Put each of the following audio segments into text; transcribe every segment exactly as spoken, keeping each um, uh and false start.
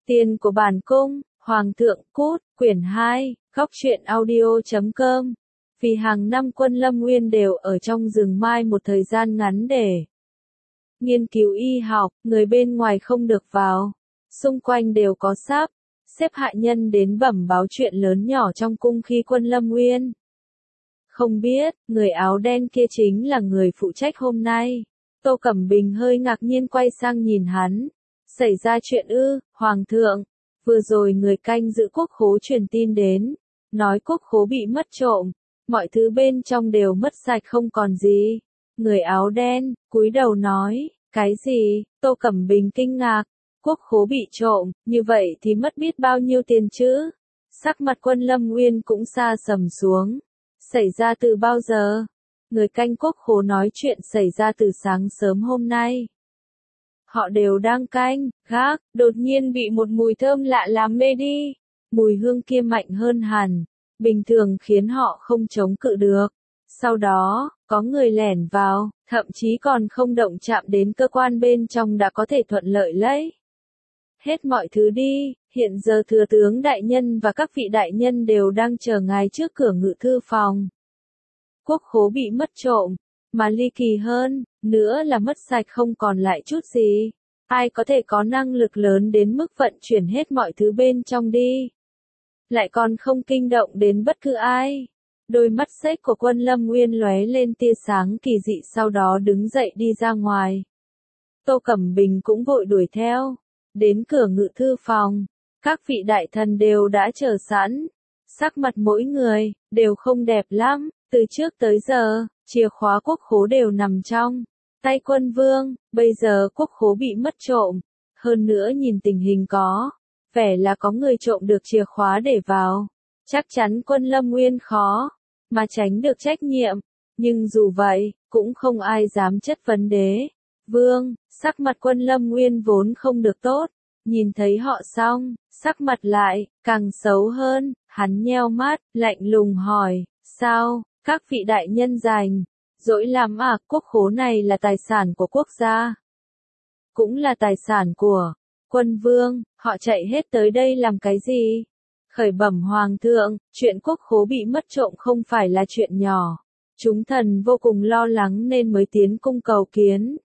Tiền của bản cung, Hoàng thượng cút, quyển hai, góc truyện audio chấm com. Vì hàng năm Quân Lâm Nguyên đều ở trong rừng mai một thời gian ngắn để nghiên cứu y học, người bên ngoài không được vào. Xung quanh đều có sắp xếp hạ nhân đến bẩm báo chuyện lớn nhỏ trong cung khi Quân Lâm Nguyên không biết, người áo đen kia chính là người phụ trách hôm nay. Tô Cẩm Bình hơi ngạc nhiên quay sang nhìn hắn. Xảy ra chuyện ư, Hoàng thượng. Vừa rồi người canh giữ quốc khố truyền tin đến. Nói quốc khố bị mất trộm. Mọi thứ bên trong đều mất sạch không còn gì. Người áo đen, cúi đầu nói. Cái gì? Tô Cẩm Bình kinh ngạc. Quốc khố bị trộm, như vậy thì mất biết bao nhiêu tiền chứ? Sắc mặt Quân Lâm Nguyên cũng xa sầm xuống. Xảy ra từ bao giờ? Người canh quốc khố nói chuyện xảy ra từ sáng sớm hôm nay. Họ đều đang canh, gác, đột nhiên bị một mùi thơm lạ làm mê đi. Mùi hương kia mạnh hơn hẳn, bình thường khiến họ không chống cự được. Sau đó, có người lẻn vào, thậm chí còn không động chạm đến cơ quan bên trong đã có thể thuận lợi lấy hết mọi thứ đi. Hiện giờ thừa tướng đại nhân và các vị đại nhân đều đang chờ ngài trước cửa ngự thư phòng. Quốc khố bị mất trộm, mà ly kỳ hơn, nữa là mất sạch không còn lại chút gì. Ai có thể có năng lực lớn đến mức vận chuyển hết mọi thứ bên trong đi? Lại còn không kinh động đến bất cứ ai. Đôi mắt xếch của Quân Lâm Nguyên lóe lên tia sáng kỳ dị, sau đó đứng dậy đi ra ngoài. Tô Cẩm Bình cũng vội đuổi theo. Đến cửa ngự thư phòng, các vị đại thần đều đã chờ sẵn. Sắc mặt mỗi người đều không đẹp lắm. Từ trước tới giờ, chìa khóa quốc khố đều nằm trong tay quân vương, bây giờ quốc khố bị mất trộm. Hơn nữa nhìn tình hình có vẻ là có người trộm được chìa khóa để vào. Chắc chắn Quân Lâm Nguyên khó mà tránh được trách nhiệm. Nhưng dù vậy, cũng không ai dám chất vấn đế vương. Sắc mặt Quân Lâm Nguyên vốn không được tốt. Nhìn thấy họ xong, sắc mặt lại càng xấu hơn. Hắn nheo mắt, lạnh lùng hỏi, sao? Các vị đại nhân rành dỗi lắm à? Quốc khố này là tài sản của quốc gia, cũng là tài sản của quân vương, họ chạy hết tới đây làm cái gì? Khởi bẩm Hoàng thượng, chuyện quốc khố bị mất trộm không phải là chuyện nhỏ. Chúng thần vô cùng lo lắng nên mới tiến cung cầu kiến.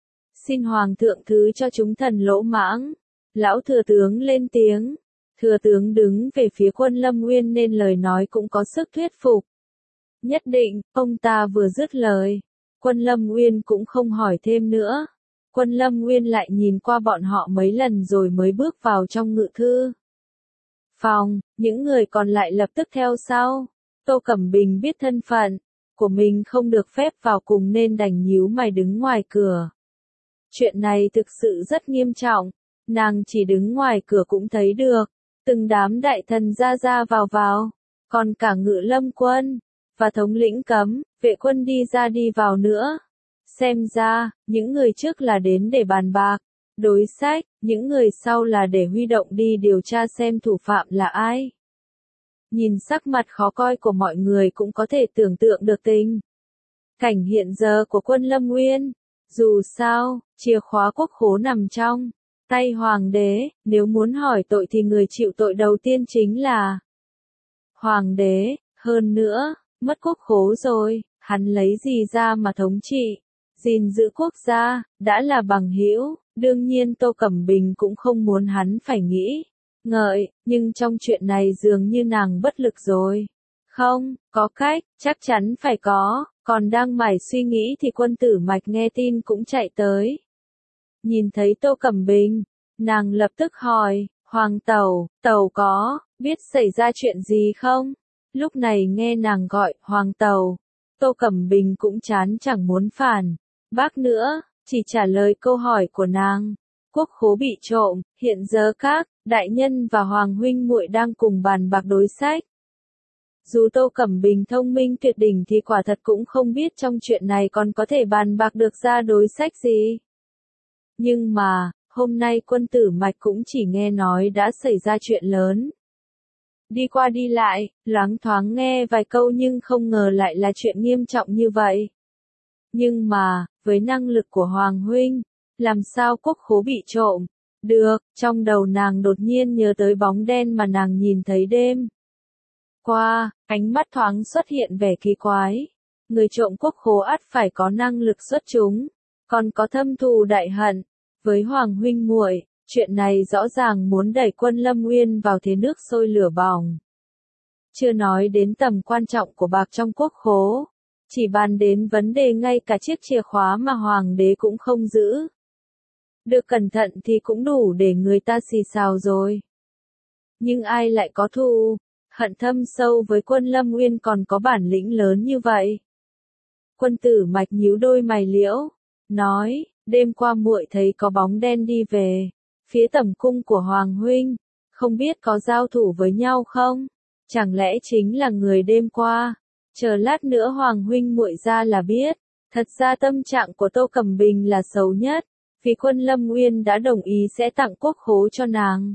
Xin Hoàng thượng thứ cho chúng thần lỗ mãng. Lão thừa tướng lên tiếng. Thừa tướng đứng về phía Quân Lâm Nguyên nên lời nói cũng có sức thuyết phục. Nhất định, ông ta vừa dứt lời. Quân Lâm Nguyên cũng không hỏi thêm nữa. Quân Lâm Nguyên lại nhìn qua bọn họ mấy lần rồi mới bước vào trong ngự thư phòng. Những người còn lại lập tức theo sau. Tô Cẩm Bình biết thân phận của mình không được phép vào cùng nên đành nhíu mày đứng ngoài cửa. Chuyện này thực sự rất nghiêm trọng. Nàng chỉ đứng ngoài cửa cũng thấy được. Từng đám đại thần ra ra vào vào. Còn cả Ngự Lâm quân và thống lĩnh cấm vệ quân đi ra đi vào nữa. Xem ra, những người trước là đến để bàn bạc, đối sách, những người sau là để huy động đi điều tra xem thủ phạm là ai. Nhìn sắc mặt khó coi của mọi người cũng có thể tưởng tượng được tình cảnh hiện giờ của Quân Lâm Nguyên. Dù sao, chìa khóa quốc khố nằm trong tay hoàng đế, nếu muốn hỏi tội thì người chịu tội đầu tiên chính là hoàng đế. Hơn nữa, mất quốc khố rồi, hắn lấy gì ra mà thống trị, gìn giữ quốc gia, đã là bằng hữu, đương nhiên Tô Cẩm Bình cũng không muốn hắn phải nghĩ ngợi, nhưng trong chuyện này dường như nàng bất lực rồi. Không, có cách, chắc chắn phải có. Còn đang mải suy nghĩ thì Quân Tử Mạch nghe tin cũng chạy tới. Nhìn thấy Tô Cẩm Bình, nàng lập tức hỏi, Hoàng tẩu, tẩu có biết xảy ra chuyện gì không? Lúc này nghe nàng gọi, Hoàng tẩu, Tô Cẩm Bình cũng chán chẳng muốn phản bác nữa, chỉ trả lời câu hỏi của nàng. Quốc khố bị trộm, hiện giờ các đại nhân và Hoàng huynh muội đang cùng bàn bạc đối sách. Dù Tô Cẩm Bình thông minh tuyệt đỉnh thì quả thật cũng không biết trong chuyện này còn có thể bàn bạc được ra đối sách gì. Nhưng mà, hôm nay Quân Tử Mạch cũng chỉ nghe nói đã xảy ra chuyện lớn. Đi qua đi lại, loáng thoáng nghe vài câu nhưng không ngờ lại là chuyện nghiêm trọng như vậy. Nhưng mà, với năng lực của Hoàng huynh, làm sao quốc khố bị trộm, Được, trong đầu nàng đột nhiên nhớ tới bóng đen mà nàng nhìn thấy đêm qua, ánh mắt thoáng xuất hiện vẻ kỳ quái. Người trộm quốc khố ắt phải có năng lực xuất chúng, còn có thâm thù đại hận với Hoàng huynh muội, chuyện này rõ ràng muốn đẩy quân Lâm Nguyên vào thế nước sôi lửa bỏng. Chưa nói đến tầm quan trọng của bạc trong quốc khố, chỉ bàn đến vấn đề ngay cả chiếc chìa khóa mà hoàng đế cũng không giữ được cẩn thận thì cũng đủ để người ta xì xào rồi. Nhưng ai lại có thù hận thâm sâu với quân Lâm Nguyên còn có bản lĩnh lớn như vậy? Quân Tử Mạch nhíu đôi mày liễu, nói, đêm qua muội thấy có bóng đen đi về phía tẩm cung của Hoàng huynh, không biết có giao thủ với nhau không? Chẳng lẽ chính là người đêm qua? Chờ lát nữa Hoàng huynh muội ra là biết. Thật ra tâm trạng của Tô Cẩm Bình là xấu nhất, vì quân Lâm Nguyên đã đồng ý sẽ tặng quốc khố cho nàng.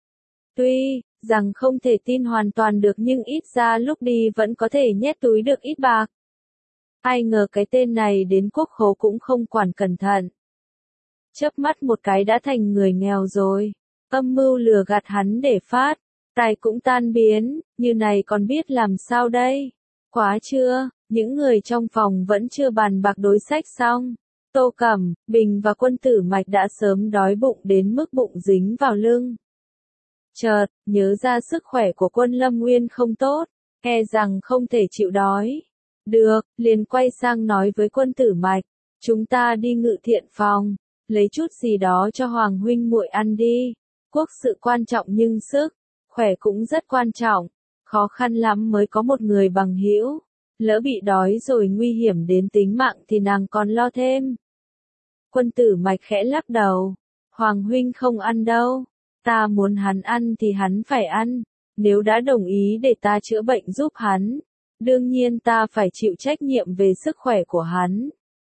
Tuy rằng không thể tin hoàn toàn được nhưng ít ra lúc đi vẫn có thể nhét túi được ít bạc. Ai ngờ cái tên này đến quốc khố cũng không quản cẩn thận. Chớp mắt một cái đã thành người nghèo rồi. Âm mưu lừa gạt hắn để phát, tài cũng tan biến, như này còn biết làm sao đây? Quá chưa, những người trong phòng vẫn chưa bàn bạc đối sách xong. Tô Cẩm Bình và Quân Tử Mạch đã sớm đói bụng đến mức bụng dính vào lưng. Chợt, nhớ ra sức khỏe của quân Lâm Nguyên không tốt, e rằng không thể chịu đói. Được, liền quay sang nói với Quân Tử Mạch, chúng ta đi ngự thiện phòng, lấy chút gì đó cho Hoàng huynh muội ăn đi. Quốc sự quan trọng nhưng sức khỏe cũng rất quan trọng, khó khăn lắm mới có một người bằng hữu, lỡ bị đói rồi nguy hiểm đến tính mạng thì nàng còn lo thêm. Quân Tử Mạch khẽ lắc đầu, Hoàng huynh không ăn đâu, ta muốn hắn ăn thì hắn phải ăn, nếu đã đồng ý để ta chữa bệnh giúp hắn, đương nhiên ta phải chịu trách nhiệm về sức khỏe của hắn.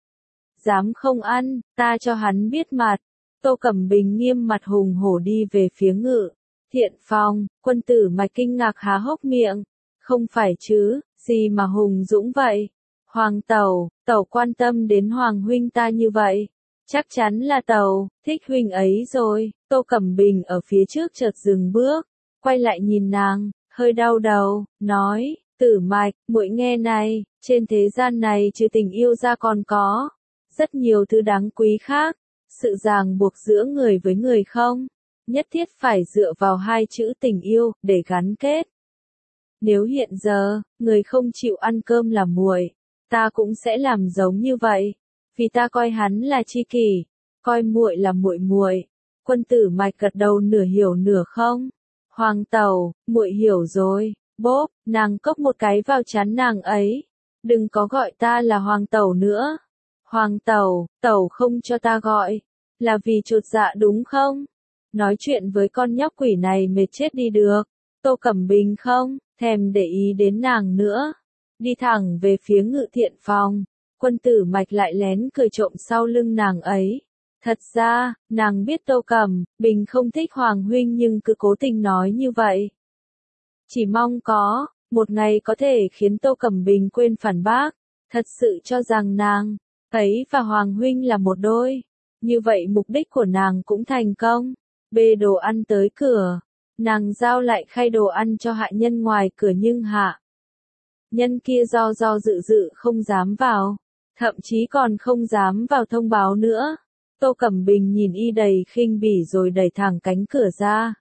Dám không ăn, ta cho hắn biết mặt. Tô Cẩm Bình nghiêm mặt hùng hổ đi về phía ngự thiện phòng. Quân Tử Mạch kinh ngạc há hốc miệng, không phải chứ, gì mà hùng dũng vậy? Hoàng tẩu, tẩu quan tâm đến Hoàng huynh ta như vậy, chắc chắn là tẩu thích huynh ấy rồi. Tô Cẩm Bình ở phía trước chợt dừng bước, quay lại nhìn nàng, hơi đau đầu, nói, Tử Mạch, muội nghe này, trên thế gian này trừ tình yêu ra còn có rất nhiều thứ đáng quý khác. Sự ràng buộc giữa người với người không nhất thiết phải dựa vào hai chữ tình yêu để gắn kết. Nếu hiện giờ người không chịu ăn cơm là muội, ta cũng sẽ làm giống như vậy, vì ta coi hắn là tri kỷ, coi muội là muội muội. Quân Tử Mạch gật đầu nửa hiểu nửa không. Hoàng tẩu, muội hiểu rồi. Bốp, nàng cốc một cái vào trán nàng ấy. Đừng có gọi ta là Hoàng tẩu nữa. Hoàng tẩu, tẩu không cho ta gọi, là vì chột dạ đúng không? Nói chuyện với con nhóc quỷ này mệt chết đi được. Tô Cẩm Bình không thèm để ý đến nàng nữa, đi thẳng về phía ngự thiện phòng. Quân Tử Mạch lại lén cười trộm sau lưng nàng ấy. Thật ra, nàng biết Tô Cẩm Bình không thích Hoàng huynh nhưng cứ cố tình nói như vậy. Chỉ mong có một ngày có thể khiến Tô Cẩm Bình quên phản bác, thật sự cho rằng nàng ấy và Hoàng huynh là một đôi. Như vậy mục đích của nàng cũng thành công. Bê đồ ăn tới cửa, nàng giao lại khay đồ ăn cho hạ nhân ngoài cửa nhưng hạ nhân kia do do dự dự không dám vào, thậm chí còn không dám vào thông báo nữa. Tô Cẩm Bình nhìn y đầy khinh bỉ rồi đẩy thẳng cánh cửa ra.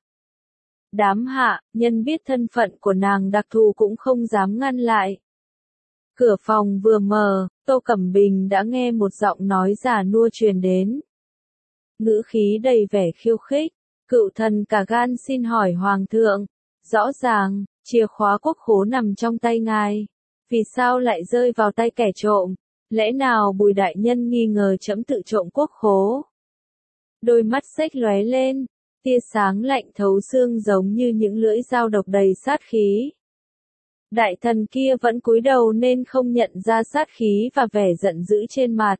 Đám hạ nhân biết thân phận của nàng đặc thù cũng không dám ngăn lại. Cửa phòng vừa mở, Tô Cẩm Bình đã nghe một giọng nói già nua truyền đến. Ngữ khí đầy vẻ khiêu khích, cựu thần cả gan xin hỏi Hoàng thượng, rõ ràng, chìa khóa quốc khố nằm trong tay ngài, vì sao lại rơi vào tay kẻ trộm? Lẽ nào Bùi đại nhân nghi ngờ trẫm tự trộm quốc khố? Đôi mắt xếch lóe lên, tia sáng lạnh thấu xương giống như những lưỡi dao độc đầy sát khí. Đại thần kia vẫn cúi đầu nên không nhận ra sát khí và vẻ giận dữ trên mặt.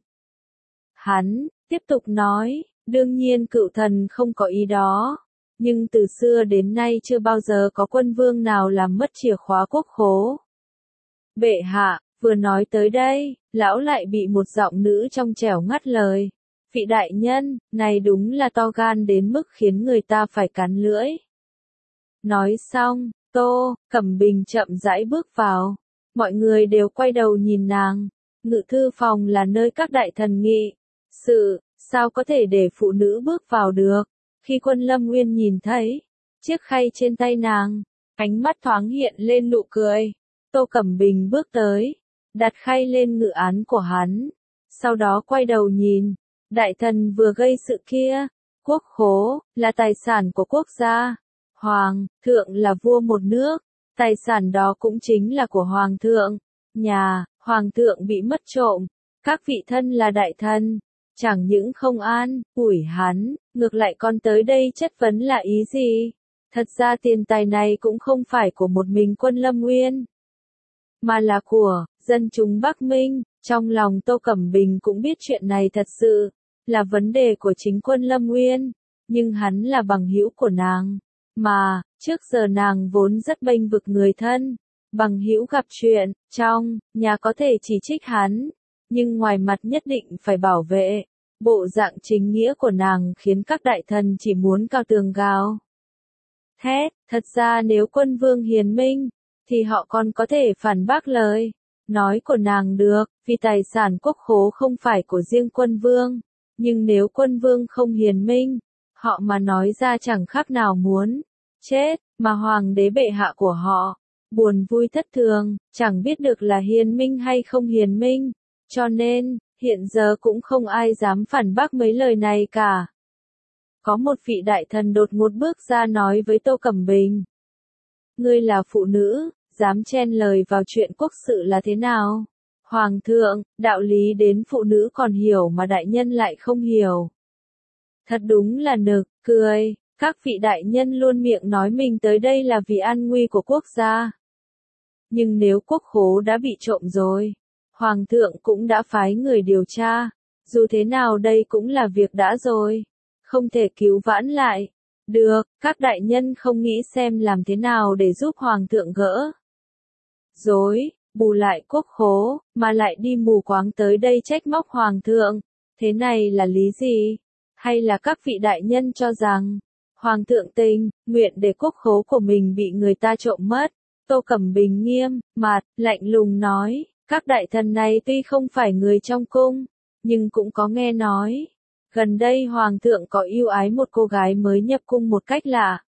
Hắn tiếp tục nói, đương nhiên cựu thần không có ý đó, nhưng từ xưa đến nay chưa bao giờ có quân vương nào làm mất chìa khóa quốc khố. Bệ hạ, vừa nói tới đây, lão lại bị một giọng nữ trong trẻo ngắt lời. Vị đại nhân, này đúng là to gan đến mức khiến người ta phải cắn lưỡi. Nói xong, Tô Cẩm Bình chậm rãi bước vào. Mọi người đều quay đầu nhìn nàng. Ngự thư phòng là nơi các đại thần nghị sự, sao có thể để phụ nữ bước vào được? Khi Quân Lâm Nguyên nhìn thấy chiếc khay trên tay nàng, ánh mắt thoáng hiện lên nụ cười. Tô Cẩm Bình bước tới, đặt khay lên ngự án của hắn, sau đó quay đầu nhìn, đại thần vừa gây sự kia, quốc khố là tài sản của quốc gia, hoàng thượng là vua một nước, tài sản đó cũng chính là của hoàng thượng, nhà hoàng thượng bị mất trộm, các vị thân là đại thần, chẳng những không an ủi hắn, ngược lại còn tới đây chất vấn là ý gì? Thật ra tiền tài này cũng không phải của một mình Quân Lâm Nguyên, mà là của dân chúng Bắc Minh. Trong lòng Tô Cẩm Bình cũng biết chuyện này thật sự là vấn đề của chính Quân Lâm Nguyên, nhưng hắn là bằng hữu của nàng, mà trước giờ nàng vốn rất bênh vực người thân, bằng hữu gặp chuyện trong nhà có thể chỉ trích hắn, nhưng ngoài mặt nhất định phải bảo vệ. Bộ dạng chính nghĩa của nàng khiến các đại thần chỉ muốn cao tường gào thét. Thật ra nếu quân vương hiền minh, thì họ còn có thể phản bác lời nói của nàng được, vì tài sản quốc khố không phải của riêng quân vương. Nhưng nếu quân vương không hiền minh, họ mà nói ra chẳng khác nào muốn chết, mà hoàng đế bệ hạ của họ buồn vui thất thường, chẳng biết được là hiền minh hay không hiền minh, cho nên hiện giờ cũng không ai dám phản bác mấy lời này cả. Có một vị đại thần đột ngột bước ra nói với Tô Cẩm Bình. Ngươi là phụ nữ, dám chen lời vào chuyện quốc sự là thế nào? Hoàng thượng, đạo lý đến phụ nữ còn hiểu mà đại nhân lại không hiểu. Thật đúng là nực cười, các vị đại nhân luôn miệng nói mình tới đây là vì an nguy của quốc gia. Nhưng nếu quốc khố đã bị trộm rồi, Hoàng thượng cũng đã phái người điều tra, dù thế nào đây cũng là việc đã rồi, không thể cứu vãn lại. Được, các đại nhân không nghĩ xem làm thế nào để giúp Hoàng thượng gỡ rối, bù lại quốc khố, mà lại đi mù quáng tới đây trách móc Hoàng thượng, thế này là lý gì? Hay là các vị đại nhân cho rằng, Hoàng thượng tình nguyện để quốc khố của mình bị người ta trộm mất? Tô Cẩm Bình nghiêm mặt, lạnh lùng nói. Các đại thần này tuy không phải người trong cung, nhưng cũng có nghe nói. Gần đây Hoàng thượng có yêu ái một cô gái mới nhập cung một cách lạ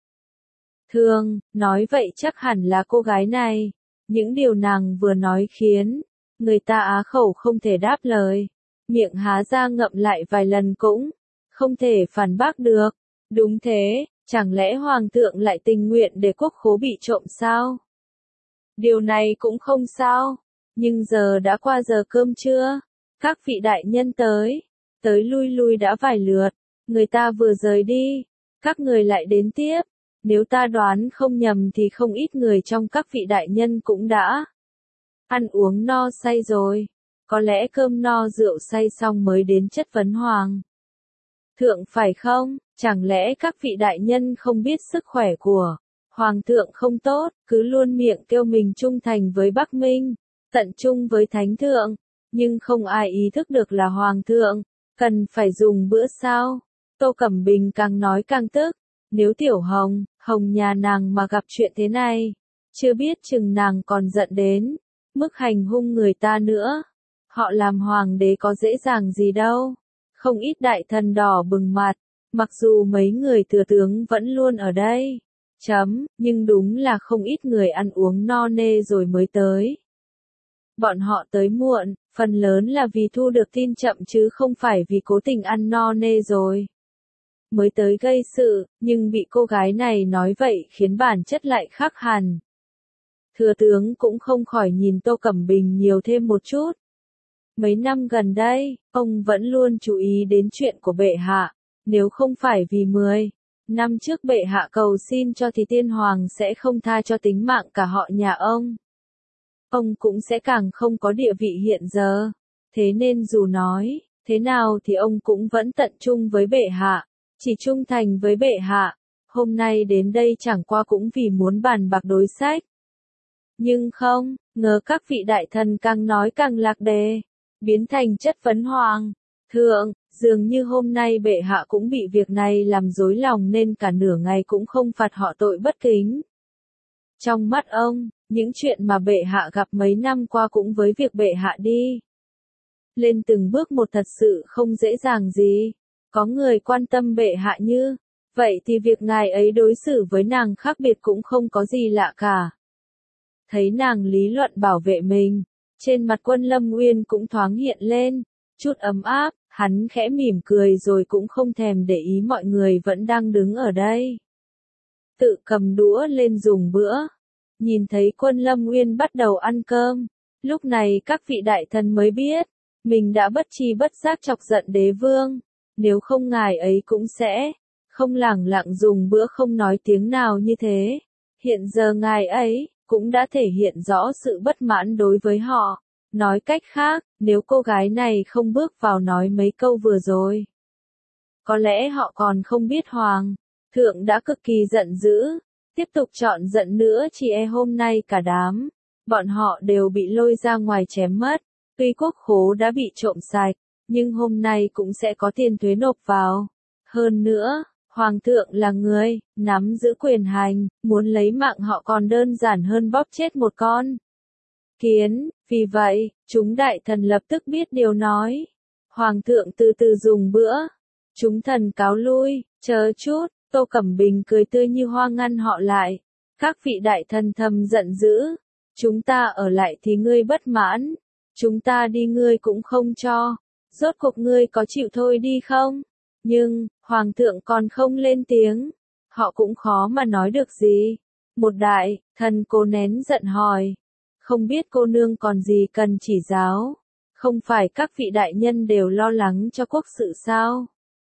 thường, nói vậy chắc hẳn là cô gái này. Những điều nàng vừa nói khiến người ta á khẩu không thể đáp lời, miệng há ra ngậm lại vài lần cũng không thể phản bác được. Đúng thế, chẳng lẽ Hoàng thượng lại tình nguyện để quốc khố bị trộm sao? Điều này cũng không sao. Nhưng giờ đã qua giờ cơm trưa, các vị đại nhân tới, tới lui lui đã vài lượt, người ta vừa rời đi, các người lại đến tiếp, nếu ta đoán không nhầm thì không ít người trong các vị đại nhân cũng đã ăn uống no say rồi, có lẽ cơm no rượu say xong mới đến chất vấn Hoàng thượng phải không? Chẳng lẽ các vị đại nhân không biết sức khỏe của Hoàng thượng không tốt, cứ luôn miệng kêu mình trung thành với Bắc Minh, tận trung với Thánh thượng, nhưng không ai ý thức được là Hoàng thượng cần phải dùng bữa sao? Tô Cẩm Bình càng nói càng tức, nếu Tiểu Hồng, Hồng nhà nàng mà gặp chuyện thế này, chưa biết chừng nàng còn giận đến mức hành hung người ta nữa. Họ làm hoàng đế có dễ dàng gì đâu. Không ít đại thần đỏ bừng mặt, mặc dù mấy người thừa tướng vẫn luôn ở đây. Chấm, nhưng đúng là không ít người ăn uống no nê rồi mới tới. Bọn họ tới muộn, phần lớn là vì thu được tin chậm chứ không phải vì cố tình ăn no nê rồi mới tới gây sự, nhưng bị cô gái này nói vậy khiến bản chất lại khác hẳn. Thừa tướng cũng không khỏi nhìn Tô Cẩm Bình nhiều thêm một chút. Mấy năm gần đây, ông vẫn luôn chú ý đến chuyện của bệ hạ, nếu không phải vì mười năm trước bệ hạ cầu xin cho thì tiên hoàng sẽ không tha cho tính mạng cả họ nhà ông. Ông cũng sẽ càng không có địa vị hiện giờ. Thế nên dù nói thế nào thì ông cũng vẫn tận trung với bệ hạ, chỉ trung thành với bệ hạ. Hôm nay đến đây chẳng qua cũng vì muốn bàn bạc đối sách. Nhưng không, ngờ các vị đại thần càng nói càng lạc đề, biến thành chất vấn Hoàng Thượng, dường như hôm nay bệ hạ cũng bị việc này làm rối lòng nên cả nửa ngày cũng không phạt họ tội bất kính. Trong mắt ông, những chuyện mà bệ hạ gặp mấy năm qua cũng với việc bệ hạ đi lên từng bước một thật sự không dễ dàng gì. Có người quan tâm bệ hạ như vậy thì việc ngài ấy đối xử với nàng khác biệt cũng không có gì lạ cả. Thấy nàng lý luận bảo vệ mình, trên mặt Quân Lâm Nguyên cũng thoáng hiện lên chút ấm áp, hắn khẽ mỉm cười rồi cũng không thèm để ý mọi người vẫn đang đứng ở đây. Tự cầm đũa lên dùng bữa. Nhìn thấy Quân Lâm Nguyên bắt đầu ăn cơm, lúc này các vị đại thần mới biết, mình đã bất tri bất giác chọc giận đế vương, nếu không ngài ấy cũng sẽ không lẳng lặng dùng bữa không nói tiếng nào như thế. Hiện giờ ngài ấy cũng đã thể hiện rõ sự bất mãn đối với họ. Nói cách khác, nếu cô gái này không bước vào nói mấy câu vừa rồi, có lẽ họ còn không biết Hoàng thượng đã cực kỳ giận dữ. Tiếp tục chọn giận nữa chỉ e hôm nay cả đám bọn họ đều bị lôi ra ngoài chém mất. Tuy quốc khố đã bị trộm sạch, nhưng hôm nay cũng sẽ có tiền thuế nộp vào. Hơn nữa, Hoàng thượng là người nắm giữ quyền hành, muốn lấy mạng họ còn đơn giản hơn bóp chết một con kiến. Vì vậy, chúng đại thần lập tức biết điều nói. Hoàng thượng từ từ dùng bữa. Chúng thần cáo lui, chờ chút. Tô Cẩm Bình cười tươi như hoa ngăn họ lại. Các vị đại thần thầm giận dữ. Chúng ta ở lại thì ngươi bất mãn. Chúng ta đi ngươi cũng không cho. Rốt cuộc ngươi có chịu thôi đi không? Nhưng, Hoàng thượng còn không lên tiếng. Họ cũng khó mà nói được gì. Một đại thần cố nén giận hỏi. Không biết cô nương còn gì cần chỉ giáo. Không phải các vị đại nhân đều lo lắng cho quốc sự sao?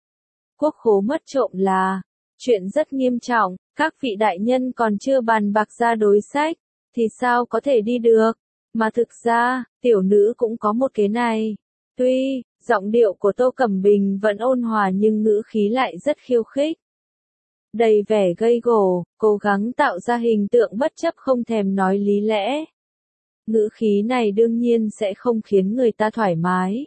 Quốc khố mất trộm là chuyện rất nghiêm trọng, các vị đại nhân còn chưa bàn bạc ra đối sách, thì sao có thể đi được? Mà thực ra, tiểu nữ cũng có một kế này. Tuy, giọng điệu của Tô Cẩm Bình vẫn ôn hòa nhưng ngữ khí lại rất khiêu khích. Đầy vẻ gây gổ, cố gắng tạo ra hình tượng bất chấp không thèm nói lý lẽ. Ngữ khí này đương nhiên sẽ không khiến người ta thoải mái.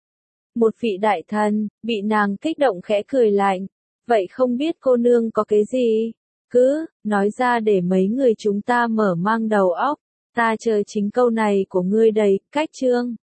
Một vị đại thần, bị nàng kích động khẽ cười lạnh. Vậy không biết cô nương có cái gì? Cứ, nói ra để mấy người chúng ta mở mang đầu óc. Ta chờ chính câu này của ngươi đầy, cách chương.